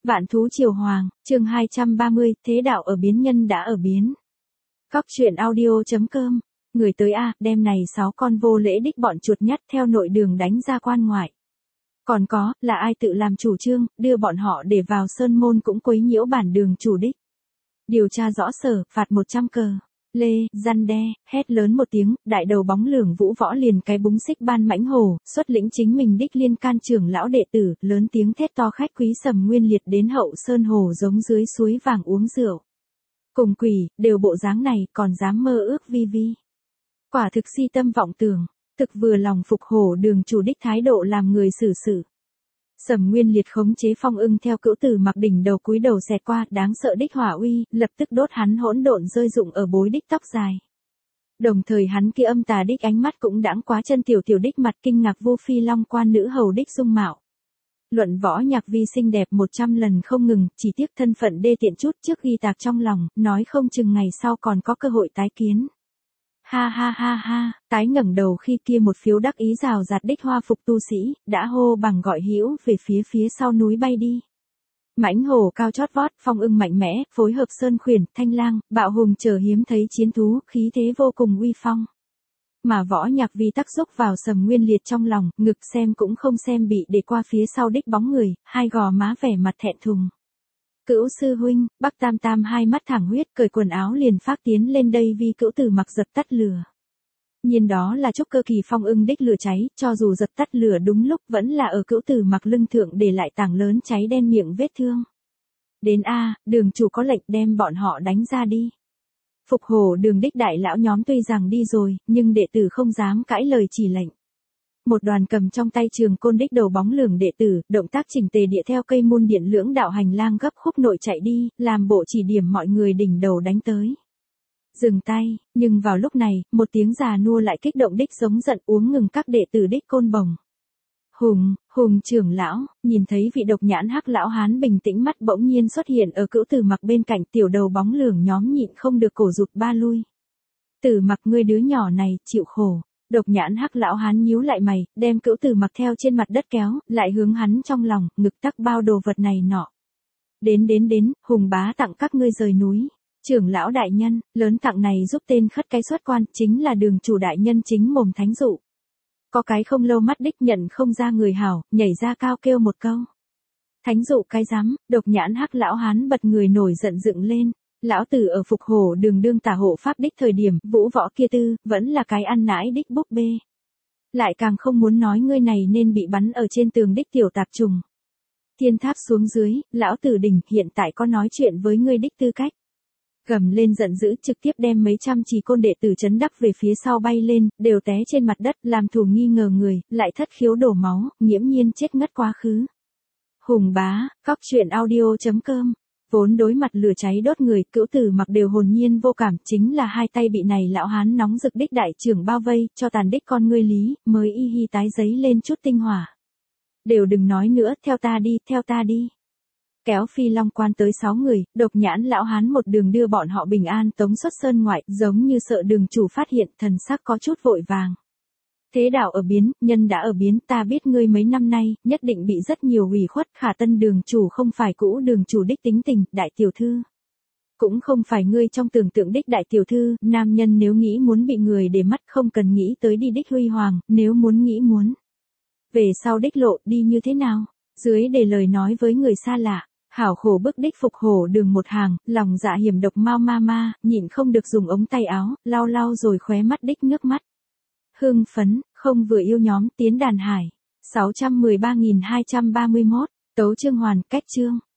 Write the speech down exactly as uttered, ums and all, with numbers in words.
Vạn thú triều hoàng, chương hai trăm ba mươi, thế đạo ở biến nhân đã ở biến. Cóc truyện audio.com, người tới a, đêm này sáu con vô lễ đích bọn chuột nhắt theo nội đường đánh ra quan ngoại. Còn có, là ai tự làm chủ trương, đưa bọn họ để vào sơn môn cũng quấy nhiễu bản đường chủ đích. Điều tra rõ sở, phạt một trăm cờ. Lê, răn đe, hét lớn một tiếng, đại đầu bóng lưỡng vũ võ liền cái búng xích ban mãnh hồ, xuất lĩnh chính mình đích liên can trưởng lão đệ tử, lớn tiếng thét to khách quý Sầm Nguyên Liệt đến hậu sơn hồ giống dưới suối vàng uống rượu. Cùng quỷ, đều bộ dáng này, còn dám mơ ước vi vi. Quả thực si tâm vọng tưởng, thực vừa lòng phục hổ đường chủ đích thái độ làm người xử sự. Sầm Nguyên Liệt khống chế Phong Ưng theo cữu tử mặc đỉnh đầu cúi đầu xẹt qua, đáng sợ đích hỏa uy, lập tức đốt hắn hỗn độn rơi rụng ở bối đích tóc dài. Đồng thời hắn kia âm tà đích ánh mắt cũng đãng quá chân tiểu tiểu đích mặt kinh ngạc vô phi long quan nữ hầu đích dung mạo. Luận võ nhạc vi xinh đẹp một trăm lần không ngừng, chỉ tiếc thân phận đê tiện chút trước ghi tạc trong lòng, nói không chừng ngày sau còn có cơ hội tái kiến. Ha ha ha ha, tái ngẩng đầu khi kia một phiếu đắc ý rào rạt đích hoa phục tu sĩ, đã hô bằng gọi hữu về phía phía sau núi bay đi. Mãnh hổ cao chót vót, Phong Ưng mạnh mẽ, phối hợp sơn khuyển, thanh lang, bạo hùng chờ hiếm thấy chiến thú, khí thế vô cùng uy phong. Mà võ nhạc vi tác xúc vào Sầm Nguyên Liệt trong lòng, ngực xem cũng không xem bị để qua phía sau đích bóng người, hai gò má vẻ mặt thẹn thùng. Cữu sư huynh, Bắc Tam Tam hai mắt thẳng huyết, cởi quần áo liền phát tiến lên đây vì cữu tử mặc dập tắt lửa. Nhiên đó là chốc cơ kỳ Phong Ưng đích lửa cháy, cho dù dập tắt lửa đúng lúc vẫn là ở cữu tử mặc lưng thượng để lại tảng lớn cháy đen miệng vết thương. Đến a, đường chủ có lệnh đem bọn họ đánh ra đi. Phục hổ đường đích đại lão nhóm tuy rằng đi rồi, nhưng đệ tử không dám cãi lời chỉ lệnh. Một đoàn cầm trong tay trường côn đích đầu bóng lưỡng đệ tử, động tác chỉnh tề địa theo cây môn điện lưỡng đạo hành lang gấp khúc nội chạy đi, làm bộ chỉ điểm mọi người đỉnh đầu đánh tới. Dừng tay, nhưng vào lúc này, một tiếng già nua lại kích động đích giống giận uống ngừng các đệ tử đích côn bồng. Hùng, Hùng trưởng lão, nhìn thấy vị độc nhãn hắc lão hán bình tĩnh mắt bỗng nhiên xuất hiện ở cữu tử mặc bên cạnh tiểu đầu bóng lưỡng nhóm nhịn không được cổ rụt ba lui. Tử mặc ngươi đứa nhỏ này, chịu khổ. Độc nhãn hắc lão hán nhíu lại mày, đem cữu tử mặc theo trên mặt đất kéo, lại hướng hắn trong lòng, ngực tắc bao đồ vật này nọ. Đến đến đến, Hùng bá tặng các ngươi rời núi. Trưởng lão đại nhân, lớn tặng này giúp tên khất cái xuất quan, chính là đường chủ đại nhân chính mồm thánh dụ. Có cái không lâu mắt đích nhận không ra người hảo, nhảy ra cao kêu một câu. Thánh dụ cái rắm, độc nhãn hắc lão hán bật người nổi giận dựng lên. Lão tử ở phục hổ đường đương tả hộ pháp đích thời điểm, vũ võ kia tư, vẫn là cái ăn nãi đích búp bê. Lại càng không muốn nói ngươi này nên bị bắn ở trên tường đích tiểu tạp trùng. Thiên tháp xuống dưới, lão tử đỉnh hiện tại có nói chuyện với ngươi đích tư cách. Gầm lên giận dữ trực tiếp đem mấy trăm trì côn đệ tử chấn đắc về phía sau bay lên, đều té trên mặt đất, làm thủ nghi ngờ người, lại thất khiếu đổ máu, nghiễm nhiên chết ngất quá khứ. Hùng bá, cóc truyện audio.com. Vốn đối mặt lửa cháy đốt người, cữu tử mặc đều hồn nhiên vô cảm, chính là hai tay bị này lão hán nóng rực đích đại trưởng bao vây, cho tàn đích con ngươi lý, mới y hi tái giấy lên chút tinh hỏa. Đều đừng nói nữa, theo ta đi, theo ta đi. Kéo phi long quan tới sáu người, độc nhãn lão hán một đường đưa bọn họ bình an tống xuất sơn ngoại, giống như sợ đường chủ phát hiện, thần sắc có chút vội vàng. Thế đạo ở biến, nhân đã ở biến, ta biết ngươi mấy năm nay, nhất định bị rất nhiều ủy khuất, khả tân đường chủ không phải cũ đường chủ đích tính tình, đại tiểu thư. Cũng không phải ngươi trong tưởng tượng đích đại tiểu thư, nam nhân nếu nghĩ muốn bị người để mắt không cần nghĩ tới đi đích huy hoàng, nếu muốn nghĩ muốn. Về sau đích lộ, đi như thế nào? Dưới để lời nói với người xa lạ, hảo khổ bức đích phục hổ đường một hàng, lòng dạ hiểm độc mau ma ma, nhịn không được dùng ống tay áo, lau lau rồi khóe mắt đích nước mắt. Hưng phấn, không vừa yêu nhóm tiến đàn hải. sáu trăm mười ba nghìn hai trăm ba mươi mốt, tấu chương hoàn, cách chương.